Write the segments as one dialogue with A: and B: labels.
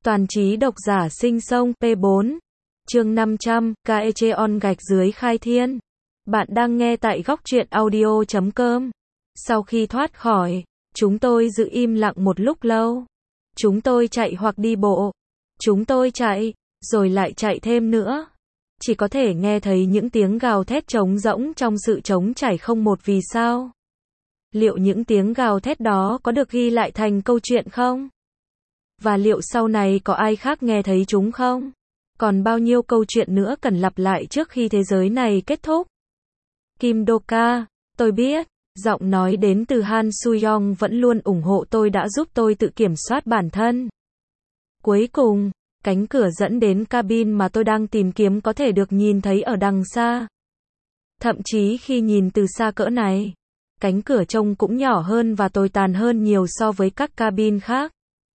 A: Toàn trí độc giả sinh sông P4. Chương 500, Kaecheon gạch dưới khai thiên. Bạn đang nghe tại góc truyện audio.com. Sau khi thoát khỏi, chúng tôi giữ im lặng một lúc lâu. Chúng tôi chạy hoặc đi bộ. Chúng tôi chạy, rồi lại chạy thêm nữa. Chỉ có thể nghe thấy những tiếng gào thét trống rỗng trong sự trống chảy không một vì sao. Liệu những tiếng gào thét đó có được ghi lại thành câu chuyện không? Và liệu sau này có ai khác nghe thấy chúng không? Còn bao nhiêu câu chuyện nữa cần lặp lại trước khi thế giới này kết thúc? Kim Do-ka, tôi biết, giọng nói đến từ Han Soo-young vẫn luôn ủng hộ tôi, đã giúp tôi tự kiểm soát bản thân. Cuối cùng, cánh cửa dẫn đến cabin mà tôi đang tìm kiếm có thể được nhìn thấy ở đằng xa. Thậm chí khi nhìn từ xa cỡ này, cánh cửa trông cũng nhỏ hơn và tồi tàn hơn nhiều so với các cabin khác.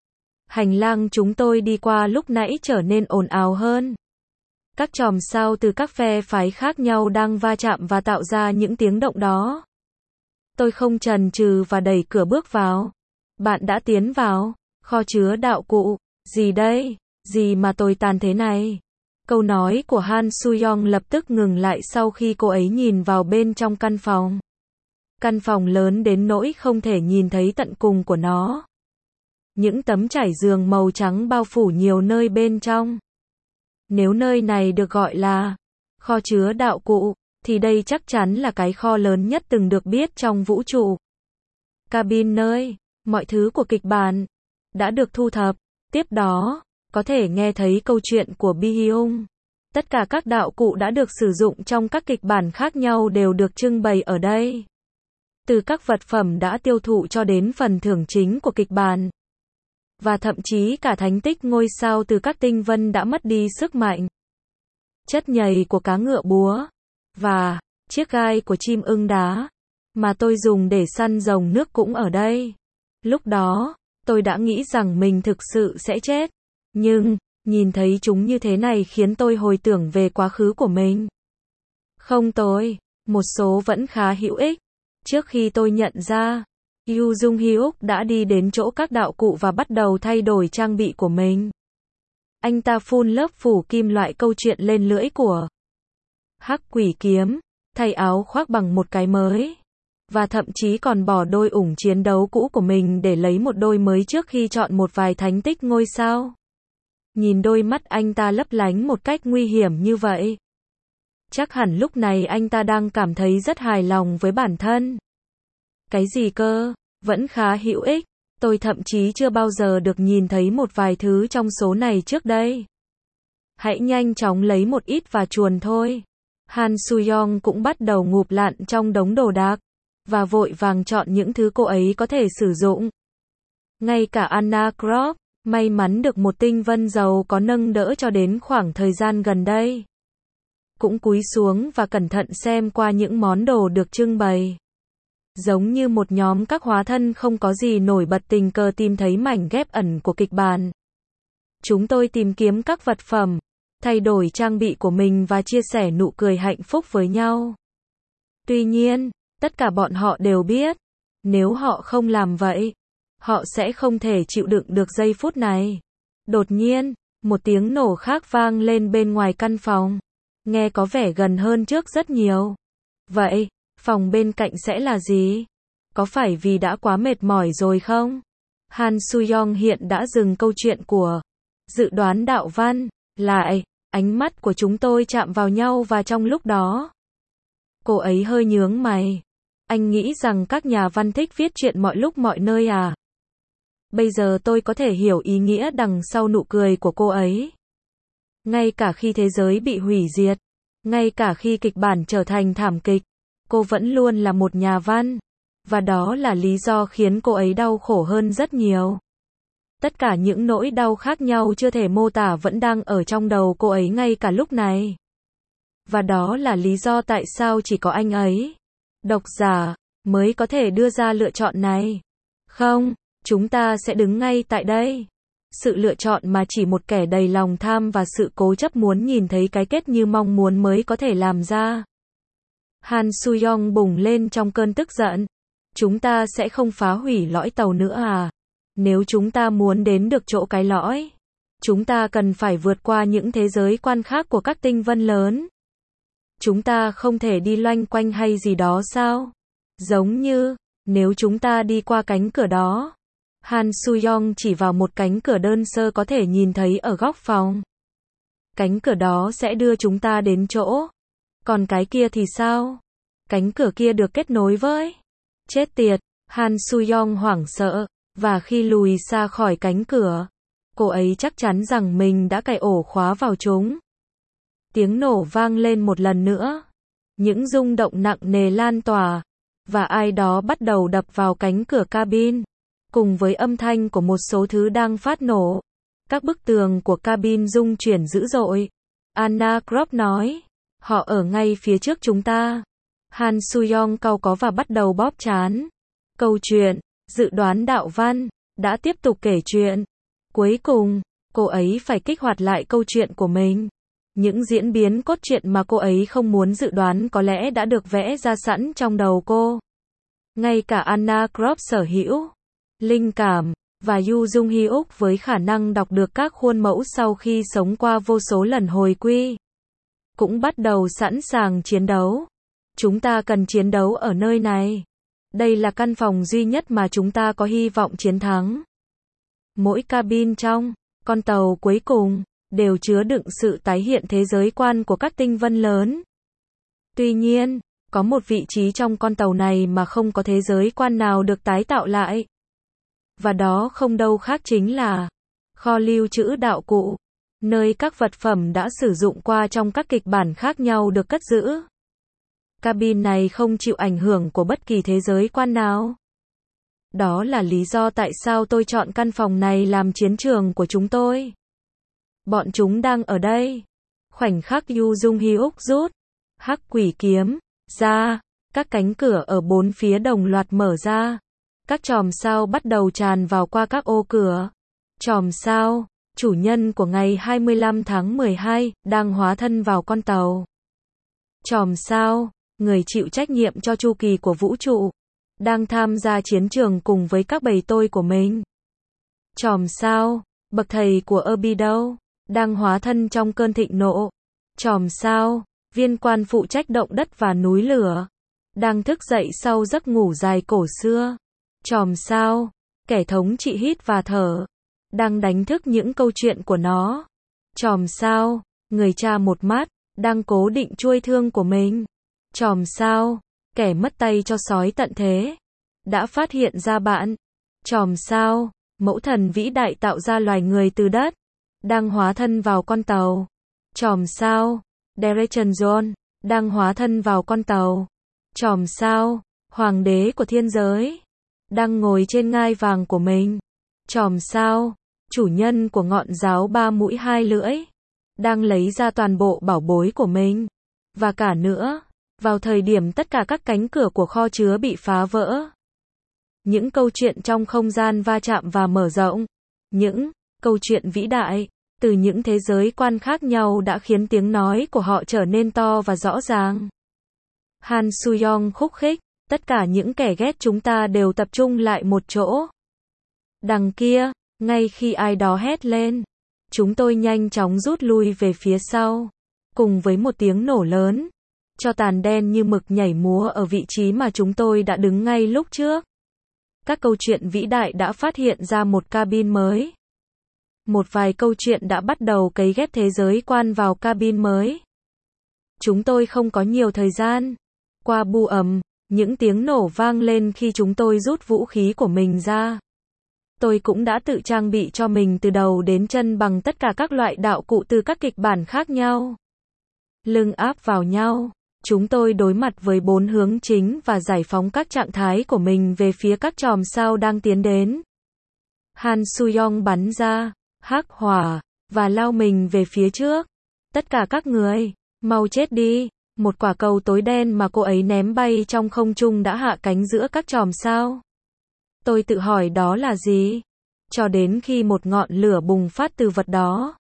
A: Hành lang chúng tôi đi qua lúc nãy trở nên ồn ào hơn. Các chòm sao từ các phe phái khác nhau đang va chạm và tạo ra những tiếng động đó. Tôi không chần chừ và đẩy cửa bước vào. Bạn đã tiến vào kho chứa đạo cụ. Gì đây? Gì mà tồi tàn thế này? Câu nói của Han Soo-young lập tức ngừng lại sau khi cô ấy nhìn vào bên trong căn phòng. Căn phòng lớn đến nỗi không thể nhìn thấy tận cùng của nó. Những tấm trải giường màu trắng bao phủ nhiều nơi bên trong. Nếu nơi này được gọi là kho chứa đạo cụ, thì đây chắc chắn là cái kho lớn nhất từng được biết trong vũ trụ. Cabin nơi mọi thứ của kịch bản đã được thu thập. Tiếp đó, có thể nghe thấy câu chuyện của Bi-hyung. Tất cả các đạo cụ đã được sử dụng trong các kịch bản khác nhau đều được trưng bày ở đây. Từ các vật phẩm đã tiêu thụ cho đến phần thưởng chính của kịch bản. Và thậm chí cả thánh tích ngôi sao từ các tinh vân đã mất đi sức mạnh. Chất nhầy của cá ngựa búa. Và chiếc gai của chim ưng đá mà tôi dùng để săn rồng nước cũng ở đây. Lúc đó, tôi đã nghĩ rằng mình thực sự sẽ chết. Nhưng, nhìn thấy chúng như thế này khiến tôi hồi tưởng về quá khứ của mình. Không tồi, một số vẫn khá hữu ích. Trước khi tôi nhận ra, Yoo Jung-hyuk đã đi đến chỗ các đạo cụ và bắt đầu thay đổi trang bị của mình. Anh ta phun lớp phủ kim loại câu chuyện lên lưỡi của Hắc Quỷ Kiếm, thay áo khoác bằng một cái mới. Và thậm chí còn bỏ đôi ủng chiến đấu cũ của mình để lấy một đôi mới trước khi chọn một vài thánh tích ngôi sao. Nhìn đôi mắt anh ta lấp lánh một cách nguy hiểm như vậy. Chắc hẳn lúc này anh ta đang cảm thấy rất hài lòng với bản thân. Cái gì cơ? Vẫn khá hữu ích. Tôi thậm chí chưa bao giờ được nhìn thấy một vài thứ trong số này trước đây. Hãy nhanh chóng lấy một ít và chuồn thôi. Han Soo-young cũng bắt đầu ngụp lặn trong đống đồ đạc. Và vội vàng chọn những thứ cô ấy có thể sử dụng. Ngay cả Anna Krop, may mắn được một tinh vân giàu có nâng đỡ cho đến khoảng thời gian gần đây, cũng cúi xuống và cẩn thận xem qua những món đồ được trưng bày. Giống như một nhóm các hóa thân không có gì nổi bật tình cờ tìm thấy mảnh ghép ẩn của kịch bản. Chúng tôi tìm kiếm các vật phẩm, thay đổi trang bị của mình và chia sẻ nụ cười hạnh phúc với nhau. Tuy nhiên, tất cả bọn họ đều biết, nếu họ không làm vậy, họ sẽ không thể chịu đựng được giây phút này. Đột nhiên, một tiếng nổ khác vang lên bên ngoài căn phòng. Nghe có vẻ gần hơn trước rất nhiều. Vậy, phòng bên cạnh sẽ là gì? Có phải vì đã quá mệt mỏi rồi không? Han Soo-young hiện đã dừng câu chuyện của dự đoán đạo văn lại. Ánh mắt của chúng tôi chạm vào nhau và trong lúc đó, cô ấy hơi nhướng mày. Anh nghĩ rằng các nhà văn thích viết chuyện mọi lúc mọi nơi à? Bây giờ tôi có thể hiểu ý nghĩa đằng sau nụ cười của cô ấy. Ngay cả khi thế giới bị hủy diệt, ngay cả khi kịch bản trở thành thảm kịch, cô vẫn luôn là một nhà văn. Và đó là lý do khiến cô ấy đau khổ hơn rất nhiều. Tất cả những nỗi đau khác nhau chưa thể mô tả vẫn đang ở trong đầu cô ấy ngay cả lúc này. Và đó là lý do tại sao chỉ có anh ấy, độc giả, mới có thể đưa ra lựa chọn này. Không, chúng ta sẽ đứng ngay tại đây. Sự lựa chọn mà chỉ một kẻ đầy lòng tham và sự cố chấp muốn nhìn thấy cái kết như mong muốn mới có thể làm ra. Han Soo-young bùng lên trong cơn tức giận. Chúng ta sẽ không phá hủy lõi tàu nữa à? Nếu chúng ta muốn đến được chỗ cái lõi, Chúng ta cần phải vượt qua những thế giới quan khác của các tinh vân lớn. Chúng ta không thể đi loanh quanh hay gì đó sao? Giống như, nếu chúng ta đi qua cánh cửa đó. Han Soo-young chỉ vào một cánh cửa đơn sơ có thể nhìn thấy ở góc phòng. Cánh cửa đó sẽ đưa chúng ta đến chỗ. Còn cái kia thì sao? Cánh cửa kia được kết nối với. Chết tiệt, Han Soo-young hoảng sợ, và khi lùi xa khỏi cánh cửa, cô ấy chắc chắn rằng mình đã cài ổ khóa vào chúng. Tiếng nổ vang lên một lần nữa. Những rung động nặng nề lan tỏa, và ai đó bắt đầu đập vào cánh cửa cabin. Cùng với âm thanh của một số thứ đang phát nổ, các bức tường của cabin rung chuyển dữ dội. Anna Croft nói, họ ở ngay phía trước chúng ta. Han Soo-young cau có và bắt đầu bóp trán. Câu chuyện, dự đoán đạo văn, đã tiếp tục kể chuyện. Cuối cùng, cô ấy phải kích hoạt lại câu chuyện của mình. Những diễn biến cốt truyện mà cô ấy không muốn dự đoán có lẽ đã được vẽ ra sẵn trong đầu cô. Ngay cả Anna Croft sở hữu linh cảm, và Yoo Jung-hyuk với khả năng đọc được các khuôn mẫu sau khi sống qua vô số lần hồi quy, cũng bắt đầu sẵn sàng chiến đấu. Chúng ta cần chiến đấu ở nơi này. Đây là căn phòng duy nhất mà chúng ta có hy vọng chiến thắng. Mỗi cabin trong con tàu cuối cùng đều chứa đựng sự tái hiện thế giới quan của các tinh vân lớn. Tuy nhiên, có một vị trí trong con tàu này mà không có thế giới quan nào được tái tạo lại. Và đó không đâu khác chính là kho lưu trữ đạo cụ, nơi các vật phẩm đã sử dụng qua trong các kịch bản khác nhau được cất giữ. Cabin này không chịu ảnh hưởng của bất kỳ thế giới quan nào. Đó là lý do tại sao tôi chọn căn phòng này làm chiến trường của chúng tôi. Bọn chúng đang ở đây. Khoảnh khắc Yoo Jung-hyuk rút hắc quỷ kiếm ra, các cánh cửa ở bốn phía đồng loạt mở ra. Các chòm sao bắt đầu tràn vào qua các ô cửa. Chòm sao, chủ nhân của ngày 25 tháng 12, đang hóa thân vào con tàu. Chòm sao, người chịu trách nhiệm cho chu kỳ của vũ trụ, đang tham gia chiến trường cùng với các bầy tôi của mình. Chòm sao, bậc thầy của Abydos, đang hóa thân trong cơn thịnh nộ. Chòm sao, viên quan phụ trách động đất và núi lửa, đang thức dậy sau giấc ngủ dài cổ xưa. Chòm sao, kẻ thống trị hít và thở, đang đánh thức những câu chuyện của nó. Chòm sao, người cha một mắt, đang cố định chuôi thương của mình. Chòm sao, kẻ mất tay cho sói tận thế, đã phát hiện ra bạn. Chòm sao, mẫu thần vĩ đại tạo ra loài người từ đất, đang hóa thân vào con tàu. Chòm sao, Direction John, đang hóa thân vào con tàu. Chòm sao, hoàng đế của thiên giới, đang ngồi trên ngai vàng của mình. Chòm sao, chủ nhân của ngọn giáo ba mũi hai lưỡi, đang lấy ra toàn bộ bảo bối của mình. Và cả nữa, vào thời điểm tất cả các cánh cửa của kho chứa bị phá vỡ, những câu chuyện trong không gian va chạm và mở rộng, những câu chuyện vĩ đại từ những thế giới quan khác nhau đã khiến tiếng nói của họ trở nên to và rõ ràng. Han Soo-young khúc khích, tất cả những kẻ ghét chúng ta đều tập trung lại một chỗ. Đằng kia, ngay khi ai đó hét lên, chúng tôi nhanh chóng rút lui về phía sau. Cùng với một tiếng nổ lớn, tro tàn đen như mực nhảy múa ở vị trí mà chúng tôi đã đứng ngay lúc trước. Các câu chuyện vĩ đại đã phát hiện ra một cabin mới. Một vài câu chuyện đã bắt đầu cấy ghép thế giới quan vào cabin mới. Chúng tôi không có nhiều thời gian. Qua bu ầm, những tiếng nổ vang lên khi chúng tôi rút vũ khí của mình ra. Tôi cũng đã tự trang bị cho mình từ đầu đến chân bằng tất cả các loại đạo cụ từ các kịch bản khác nhau. Lưng áp vào nhau, chúng tôi đối mặt với 4 hướng chính và giải phóng các trạng thái của mình về phía các chòm sao đang tiến đến. Han Soo-young bắn ra hắc hỏa và lao mình về phía trước. Tất cả các người, mau chết đi. Một quả cầu tối đen mà cô ấy ném bay trong không trung đã hạ cánh giữa các chòm sao. Tôi tự hỏi đó là gì? Cho đến khi một ngọn lửa bùng phát từ vật đó.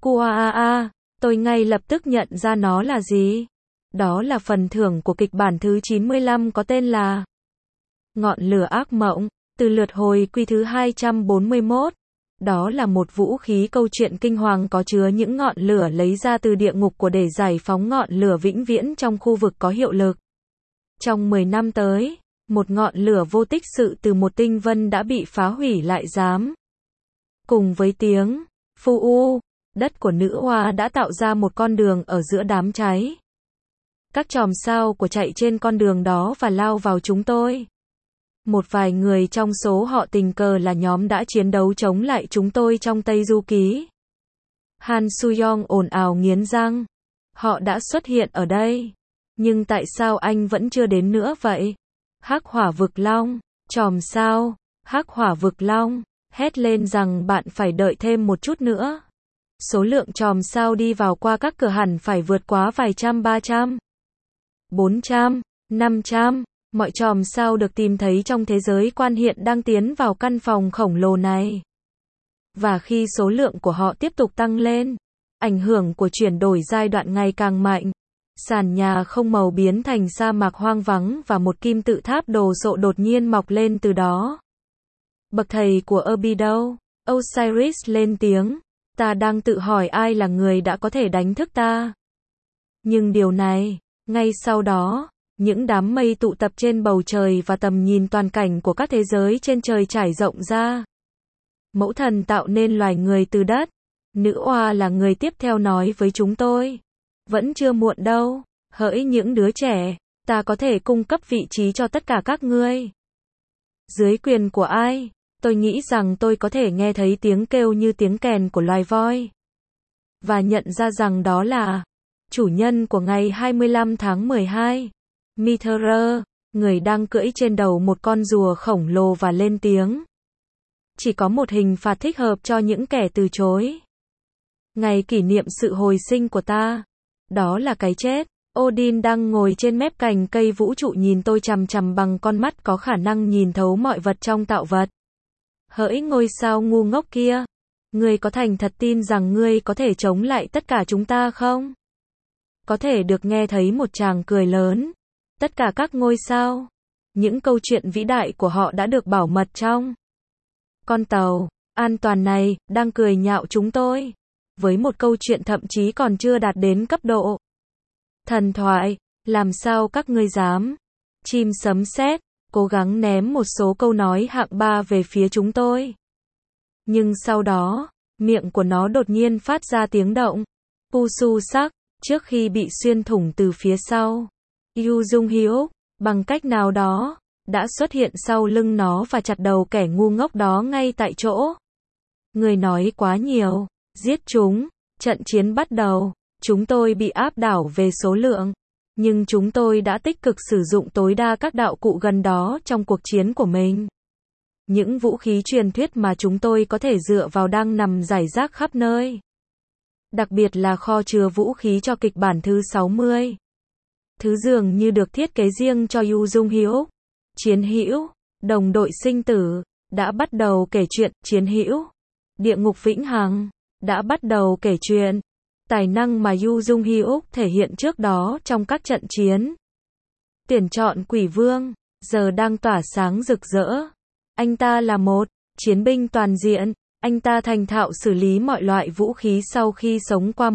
A: Kuaa, tôi ngay lập tức nhận ra nó là gì. Đó là phần thưởng của kịch bản thứ 95 có tên là Ngọn lửa ác mộng, từ lượt hồi quy thứ 241. Đó là một vũ khí câu chuyện kinh hoàng có chứa những ngọn lửa lấy ra từ địa ngục của để giải phóng ngọn lửa vĩnh viễn trong khu vực có hiệu lực. Trong 10 năm tới, một ngọn lửa vô tích sự từ một tinh vân đã bị phá hủy lại giám. Cùng với tiếng phu u, đất của nữ hoa đã tạo ra một con đường ở giữa đám cháy. Các chòm sao của chạy trên con đường đó và lao vào chúng tôi. Một vài người trong số họ tình cờ là nhóm đã chiến đấu chống lại chúng tôi trong Tây Du Ký. Han Suyong ồn ào nghiến răng. Họ đã xuất hiện ở đây. Nhưng tại sao anh vẫn chưa đến nữa vậy? Hắc Hỏa Vực Long, chòm sao, Hắc Hỏa Vực Long, hét lên rằng bạn phải đợi thêm một chút nữa. Số lượng chòm sao đi vào qua các cửa hẳn phải vượt quá vài trăm 300, 400, 500. Mọi chòm sao được tìm thấy trong thế giới quan hiện đang tiến vào căn phòng khổng lồ này. Và khi số lượng của họ tiếp tục tăng lên, ảnh hưởng của chuyển đổi giai đoạn ngày càng mạnh. Sàn nhà không màu biến thành sa mạc hoang vắng và một kim tự tháp đồ sộ đột nhiên mọc lên từ đó. Bậc thầy của Abydos, Osiris lên tiếng, ta đang tự hỏi ai là người đã có thể đánh thức ta. Nhưng điều này, ngay sau đó, những đám mây tụ tập trên bầu trời và tầm nhìn toàn cảnh của các thế giới trên trời trải rộng ra. Mẫu thần tạo nên loài người từ đất. Nữ oa là người tiếp theo nói với chúng tôi. Vẫn chưa muộn đâu, hỡi những đứa trẻ, ta có thể cung cấp vị trí cho tất cả các ngươi. Dưới quyền của ai? Tôi nghĩ rằng tôi có thể nghe thấy tiếng kêu như tiếng kèn của loài voi. Và nhận ra rằng đó là chủ nhân của ngày 25 tháng 12. Mither, người đang cưỡi trên đầu một con rùa khổng lồ và lên tiếng. Chỉ có một hình phạt thích hợp cho những kẻ từ chối. Ngày kỷ niệm sự hồi sinh của ta. Đó là cái chết. Odin đang ngồi trên mép cành cây vũ trụ nhìn tôi chằm chằm bằng con mắt có khả năng nhìn thấu mọi vật trong tạo vật. Hỡi ngôi sao ngu ngốc kia. Ngươi có thành thật tin rằng ngươi có thể chống lại tất cả chúng ta không? Có thể được nghe thấy một tràng cười lớn. Tất cả các ngôi sao. Những câu chuyện vĩ đại của họ đã được bảo mật trong con tàu an toàn này, đang cười nhạo chúng tôi. Với một câu chuyện thậm chí còn chưa đạt đến cấp độ thần thoại, làm sao các ngươi dám? Chim sấm sét, cố gắng ném một số câu nói hạng 3 về phía chúng tôi. Nhưng sau đó, miệng của nó đột nhiên phát ra tiếng động. Pu su sắc, trước khi bị xuyên thủng từ phía sau. Yu Jung Hyuk, bằng cách nào đó, đã xuất hiện sau lưng nó và chặt đầu kẻ ngu ngốc đó ngay tại chỗ. Người nói quá nhiều, giết chúng, trận chiến bắt đầu, chúng tôi bị áp đảo về số lượng, nhưng chúng tôi đã tích cực sử dụng tối đa các đạo cụ gần đó trong cuộc chiến của mình. Những vũ khí truyền thuyết mà chúng tôi có thể dựa vào đang nằm rải rác khắp nơi. Đặc biệt là kho chứa vũ khí cho kịch bản thứ 60. Thứ dường như được thiết kế riêng cho Yu Jung Hyuk. Chiến hữu, đồng đội sinh tử, đã bắt đầu kể chuyện. Chiến hữu, địa ngục vĩnh hằng, đã bắt đầu kể chuyện. Tài năng mà Yu Jung Hyuk thể hiện trước đó trong các trận chiến. Tuyển chọn quỷ vương, giờ đang tỏa sáng rực rỡ. Anh ta là một chiến binh toàn diện. Anh ta thành thạo xử lý mọi loại vũ khí sau khi sống qua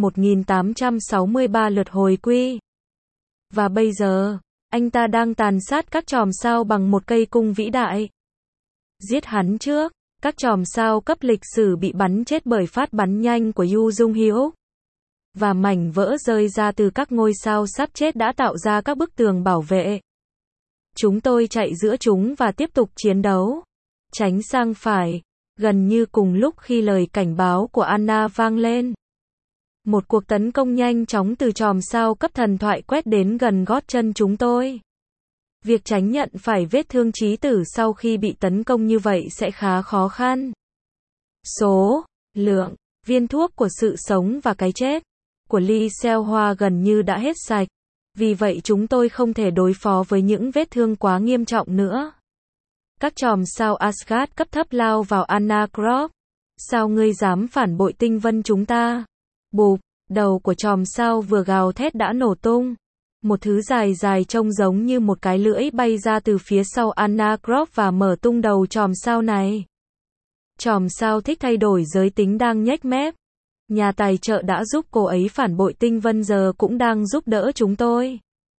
A: 1863 lượt hồi quy. Và bây giờ, anh ta đang tàn sát các chòm sao bằng một cây cung vĩ đại. Giết hắn trước, các chòm sao cấp lịch sử bị bắn chết bởi phát bắn nhanh của Yu Jung Hyuk. Và mảnh vỡ rơi ra từ các ngôi sao sắp chết đã tạo ra các bức tường bảo vệ. Chúng tôi chạy giữa chúng và tiếp tục chiến đấu. Tránh sang phải, gần như cùng lúc khi lời cảnh báo của Anna vang lên. Một cuộc tấn công nhanh chóng từ chòm sao cấp thần thoại quét đến gần gót chân chúng tôi. Việc tránh nhận phải vết thương chí tử sau khi bị tấn công như vậy sẽ khá khó khăn. Số, lượng, viên thuốc của sự sống và cái chết của Lee Seo Hoa gần như đã hết sạch. Vì vậy chúng tôi không thể đối phó với những vết thương quá nghiêm trọng nữa. Các chòm sao Asgard cấp thấp lao vào Anna Croft. Sao ngươi dám phản bội tinh vân chúng ta? Bụp, đầu của chòm sao vừa gào thét đã nổ tung. Một thứ dài dài trông giống như một cái lưỡi bay ra từ phía sau Anna Croft và mở tung đầu chòm sao này. Chòm sao thích thay đổi giới tính đang nhếch mép. Nhà tài trợ đã giúp cô ấy phản bội tinh vân giờ cũng đang giúp đỡ chúng tôi.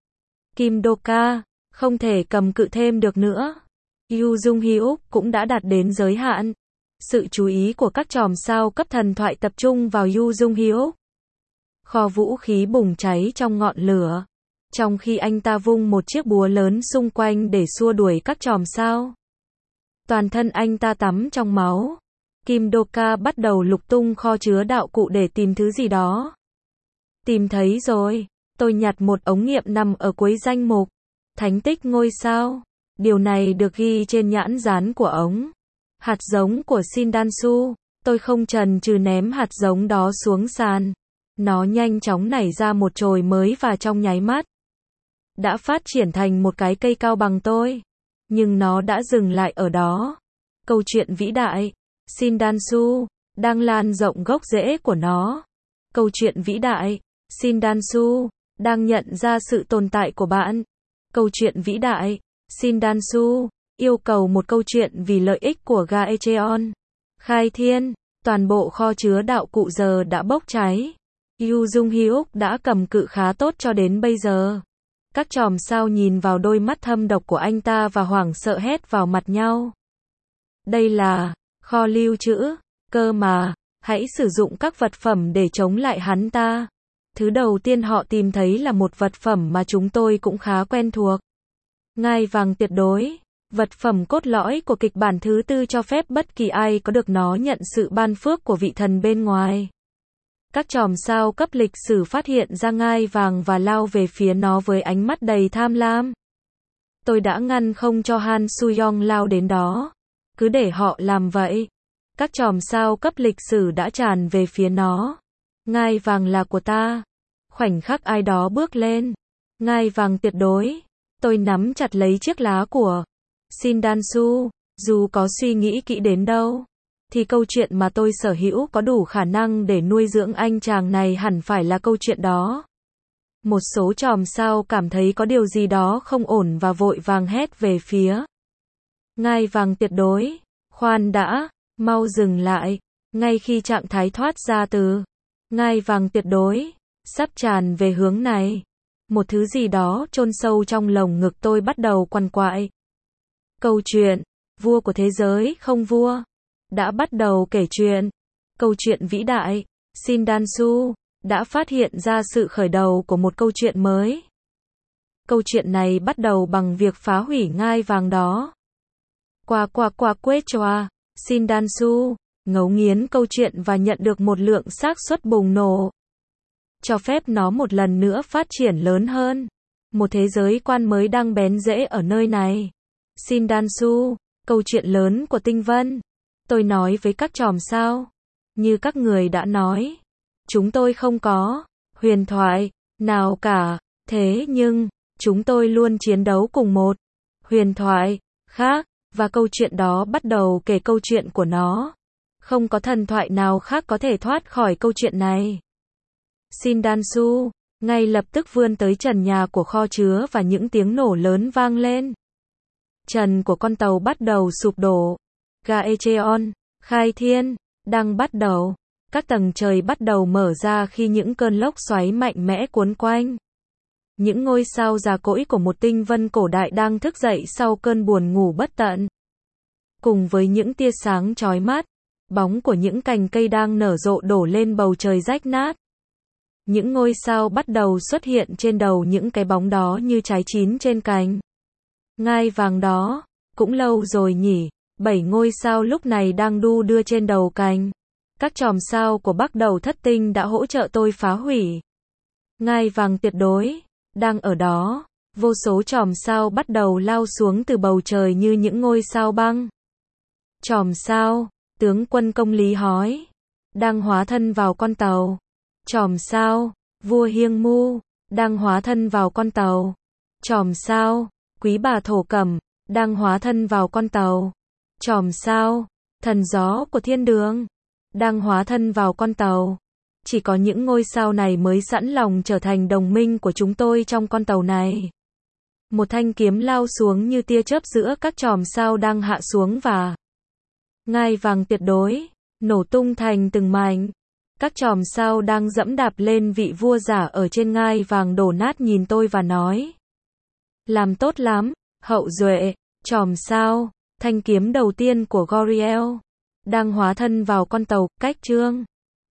A: Kim Do-ka, không thể cầm cự thêm được nữa. Yoo Jung-hyuk cũng đã đạt đến giới hạn. Sự chú ý của các chòm sao cấp thần thoại tập trung vào Yoo Jung-hyuk. Kho vũ khí bùng cháy trong ngọn lửa. Trong khi anh ta vung một chiếc búa lớn xung quanh để xua đuổi các chòm sao. Toàn thân anh ta tắm trong máu. Kim Do-ka bắt đầu lục tung kho chứa đạo cụ để tìm thứ gì đó. Tìm thấy rồi. Tôi nhặt một ống nghiệm nằm ở cuối danh mục. Thánh tích ngôi sao. Điều này được ghi trên nhãn dán của ống. Hạt giống của Sindansu. Tôi không chần chừ ném hạt giống đó xuống sàn. Nó nhanh chóng nảy ra một chồi mới và trong nháy mắt đã phát triển thành một cái cây cao bằng tôi. Nhưng nó đã dừng lại ở đó. Câu chuyện vĩ đại. Sindansu đang lan rộng gốc rễ của nó. Câu chuyện vĩ đại. Sindansu đang nhận ra sự tồn tại của bạn. Câu chuyện vĩ đại. Sindansu yêu cầu một câu chuyện vì lợi ích của Gaecheon. Khai thiên, toàn bộ kho chứa đạo cụ giờ đã bốc cháy. Yoo Jung-hyuk đã cầm cự khá tốt cho đến bây giờ. Các chòm sao nhìn vào đôi mắt thâm độc của anh ta và hoảng sợ hét vào mặt nhau. Đây là kho lưu trữ, cơ mà, hãy sử dụng các vật phẩm để chống lại hắn ta. Thứ đầu tiên họ tìm thấy là một vật phẩm mà chúng tôi cũng khá quen thuộc. Ngai vàng tuyệt đối. Vật phẩm cốt lõi của kịch bản thứ tư cho phép bất kỳ ai có được nó nhận sự ban phước của vị thần bên ngoài. Các chòm sao cấp lịch sử phát hiện ra ngai vàng và lao về phía nó với ánh mắt đầy tham lam. Tôi đã ngăn không cho Han Soo-young lao đến đó. Cứ để họ làm vậy. Các chòm sao cấp lịch sử đã tràn về phía nó. Ngai vàng là của ta. Khoảnh khắc ai đó bước lên. Ngai vàng tuyệt đối. Tôi nắm chặt lấy chiếc lá của Sindansu. Dù có suy nghĩ kỹ đến đâu, thì câu chuyện mà tôi sở hữu có đủ khả năng để nuôi dưỡng anh chàng này hẳn phải là câu chuyện đó. Một số chòm sao cảm thấy có điều gì đó không ổn và vội vàng hét về phía ngai vàng tuyệt đối. Khoan đã, mau dừng lại. Ngay khi trạng thái thoát ra từ ngai vàng tuyệt đối sắp tràn về hướng này, một thứ gì đó chôn sâu trong lồng ngực tôi bắt đầu quằn quại. Câu chuyện vua của thế giới không vua đã bắt đầu kể chuyện. Câu chuyện vĩ đại. Sindansu đã phát hiện ra sự khởi đầu của một câu chuyện mới. Câu chuyện này bắt đầu bằng việc phá hủy ngai vàng đó. Qua quét choa. Sindansu ngấu nghiến câu chuyện và nhận được một lượng xác suất bùng nổ. Cho phép nó một lần nữa phát triển lớn hơn. Một thế giới quan mới đang bén rễ ở nơi này. Sindansu, câu chuyện lớn của tinh vân. Tôi nói với các chòm sao. Như các người đã nói. Chúng tôi không có huyền thoại nào cả. Thế nhưng, chúng tôi luôn chiến đấu cùng một huyền thoại khác. Và câu chuyện đó bắt đầu kể câu chuyện của nó. Không có thần thoại nào khác có thể thoát khỏi câu chuyện này. Sindansu ngay lập tức vươn tới trần nhà của kho chứa và những tiếng nổ lớn vang lên. Trần của con tàu bắt đầu sụp đổ. Gaecheon, khai thiên, đang bắt đầu. Các tầng trời bắt đầu mở ra khi những cơn lốc xoáy mạnh mẽ cuốn quanh. Những ngôi sao già cỗi của một tinh vân cổ đại đang thức dậy sau cơn buồn ngủ bất tận. Cùng với những tia sáng chói mắt, bóng của những cành cây đang nở rộ đổ lên bầu trời rách nát. Những ngôi sao bắt đầu xuất hiện trên đầu những cái bóng đó như trái chín trên cành. Ngai vàng đó, cũng lâu rồi nhỉ. 7 ngôi sao lúc này đang đu đưa trên đầu cành. Các chòm sao của Bắc Đầu Thất Tinh đã hỗ trợ tôi phá hủy. Ngai vàng tuyệt đối đang ở đó. Vô số chòm sao bắt đầu lao xuống từ bầu trời như những ngôi sao băng. Chòm sao, tướng quân công lý hói, đang hóa thân vào con tàu. Chòm sao, vua Hiêng Mu, đang hóa thân vào con tàu. Chòm sao, quý bà Thổ Cẩm, đang hóa thân vào con tàu. Chòm sao, thần gió của thiên đường, đang hóa thân vào con tàu. Chỉ có những ngôi sao này mới sẵn lòng trở thành đồng minh của chúng tôi trong con tàu này. Một thanh kiếm lao xuống như tia chớp giữa các chòm sao đang hạ xuống và Ngai vàng tuyệt đối, nổ tung thành từng mảnh. Các chòm sao đang dẫm đạp lên vị vua giả ở trên ngai vàng đổ nát nhìn tôi và nói. Làm tốt lắm, hậu duệ, chòm sao, thanh kiếm đầu tiên của Goriel đang hóa thân vào con tàu, cách chương.